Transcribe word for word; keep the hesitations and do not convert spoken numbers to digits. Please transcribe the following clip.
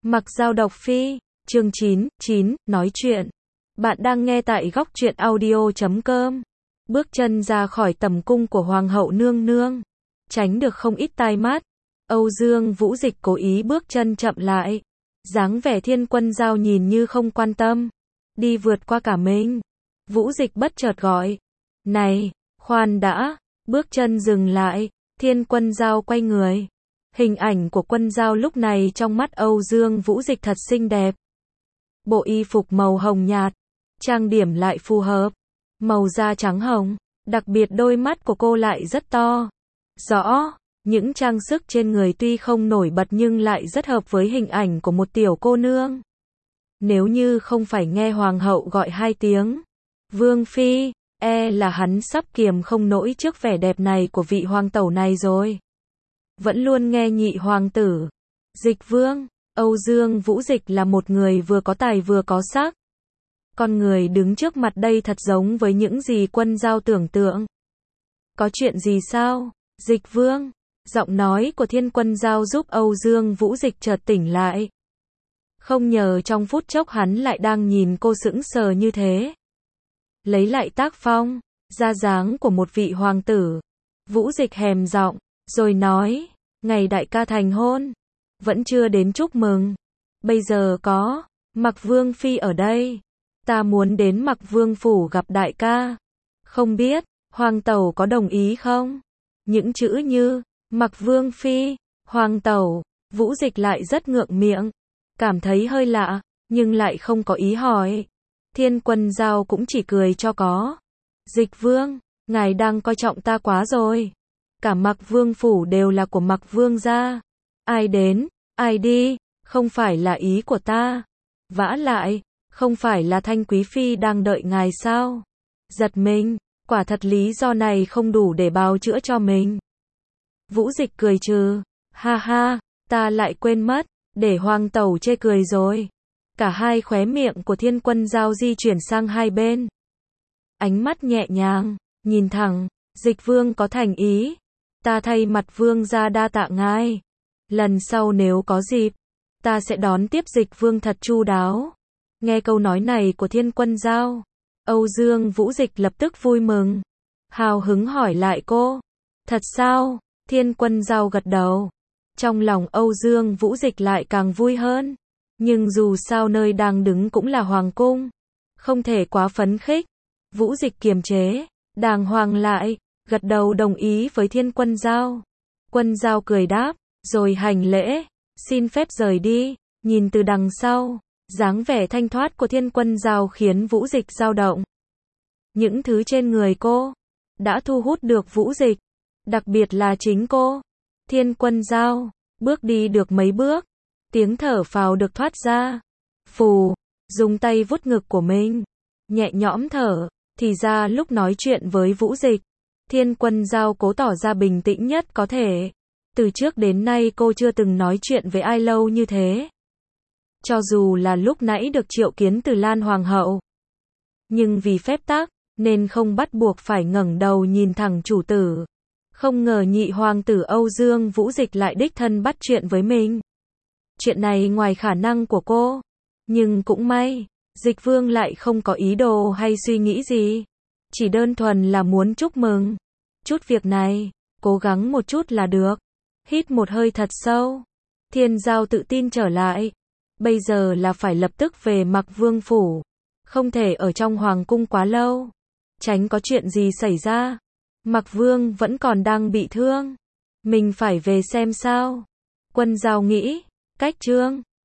Mặc Dao độc phi, chương chín, chín, nói chuyện. Bạn đang nghe tại góc truyện audio chấm com. Bước chân ra khỏi tầm cung của Hoàng hậu nương nương, tránh được không ít tai mắt. Âu Dương Vũ Dịch cố ý bước chân chậm lại. Dáng vẻ Thiên Quân Dao nhìn như không quan tâm. Đi vượt qua cả mình. Vũ Dịch bất chợt gọi. Này, khoan đã. Bước chân dừng lại. Thiên Quân Dao quay người. Hình ảnh của Quân Dao lúc này trong mắt Âu Dương Vũ Dịch thật xinh đẹp. Bộ y phục màu hồng nhạt, trang điểm lại phù hợp, màu da trắng hồng, đặc biệt đôi mắt của cô lại rất to. Rõ, những trang sức trên người tuy không nổi bật nhưng lại rất hợp với hình ảnh của một tiểu cô nương. Nếu như không phải nghe Hoàng hậu gọi hai tiếng Vương Phi, e là hắn sắp kiềm không nổi trước vẻ đẹp này của vị hoàng tẩu này rồi. Vẫn luôn nghe nhị hoàng tử, Dịch Vương, Âu Dương Vũ Dịch là một người vừa có tài vừa có sắc. Con người đứng trước mặt đây thật giống với những gì Quân Dao tưởng tượng. Có chuyện gì sao, Dịch Vương? Giọng nói của Thiên Quân Dao giúp Âu Dương Vũ Dịch chợt tỉnh lại. Không ngờ trong phút chốc hắn lại đang nhìn cô sững sờ như thế. Lấy lại tác phong, ra dáng của một vị hoàng tử. Vũ Dịch hèm giọng, rồi nói, ngày đại ca thành hôn, vẫn chưa đến chúc mừng. Bây giờ có Mặc Vương Phi ở đây, ta muốn đến Mặc Vương phủ gặp đại ca. Không biết, hoàng tẩu có đồng ý không? Những chữ như Mặc Vương Phi, hoàng tẩu, Vũ Dịch lại rất ngượng miệng, cảm thấy hơi lạ, nhưng lại không có ý hỏi. Thiên Quân Dao cũng chỉ cười cho có. Dịch Vương, ngài đang coi trọng ta quá rồi. Cả Mặc Vương phủ đều là của Mặc Vương gia. Ai đến, ai đi, không phải là ý của ta. Vả lại, không phải là Thanh Quý Phi đang đợi ngài sao? Giật mình, quả thật lý do này không đủ để bào chữa cho mình. Vũ Dịch cười trừ, ha ha, ta lại quên mất, để hoàng tẩu chê cười rồi. Cả hai khóe miệng của Thiên Quân Dao di chuyển sang hai bên. Ánh mắt nhẹ nhàng, nhìn thẳng, Dịch Vương có thành ý. Ta thay mặt Vương gia đa tạ ngài. Lần sau nếu có dịp, ta sẽ đón tiếp Dịch Vương thật chu đáo. Nghe câu nói này của Thiên Quân Dao, Âu Dương Vũ Dịch lập tức vui mừng. Hào hứng hỏi lại cô. Thật sao? Thiên Quân Dao gật đầu. Trong lòng Âu Dương Vũ Dịch lại càng vui hơn. Nhưng dù sao nơi đang đứng cũng là hoàng cung, không thể quá phấn khích. Vũ Dịch kiềm chế, đàng hoàng lại, gật đầu đồng ý với Thiên Quân Dao. Quân Dao cười đáp, rồi hành lễ, xin phép rời đi. Nhìn từ đằng sau, dáng vẻ thanh thoát của Thiên Quân Dao khiến Vũ Dịch dao động. Những thứ trên người cô đã thu hút được Vũ Dịch, đặc biệt là chính cô. Thiên Quân Dao bước đi được mấy bước, tiếng thở phào được thoát ra. Phù, dùng tay vuốt ngực của mình, nhẹ nhõm thở. Thì ra lúc nói chuyện với Vũ Dịch, Thiên Quân Dao cố tỏ ra bình tĩnh nhất có thể. Từ trước đến nay cô chưa từng nói chuyện với ai lâu như thế. Cho dù là lúc nãy được triệu kiến từ Lan Hoàng hậu, nhưng vì phép tắc, nên không bắt buộc phải ngẩng đầu nhìn thẳng chủ tử. Không ngờ nhị hoàng tử Âu Dương Vũ Dịch lại đích thân bắt chuyện với mình. Chuyện này ngoài khả năng của cô. Nhưng cũng may, Dịch Vương lại không có ý đồ hay suy nghĩ gì. Chỉ đơn thuần là muốn chúc mừng. Chút việc này, cố gắng một chút là được. Hít một hơi thật sâu. Thiên Dao tự tin trở lại. Bây giờ là phải lập tức về Mặc Vương phủ. Không thể ở trong hoàng cung quá lâu. Tránh có chuyện gì xảy ra. Mặc Vương vẫn còn đang bị thương. Mình phải về xem sao. Quân Dao nghĩ. Cách trương,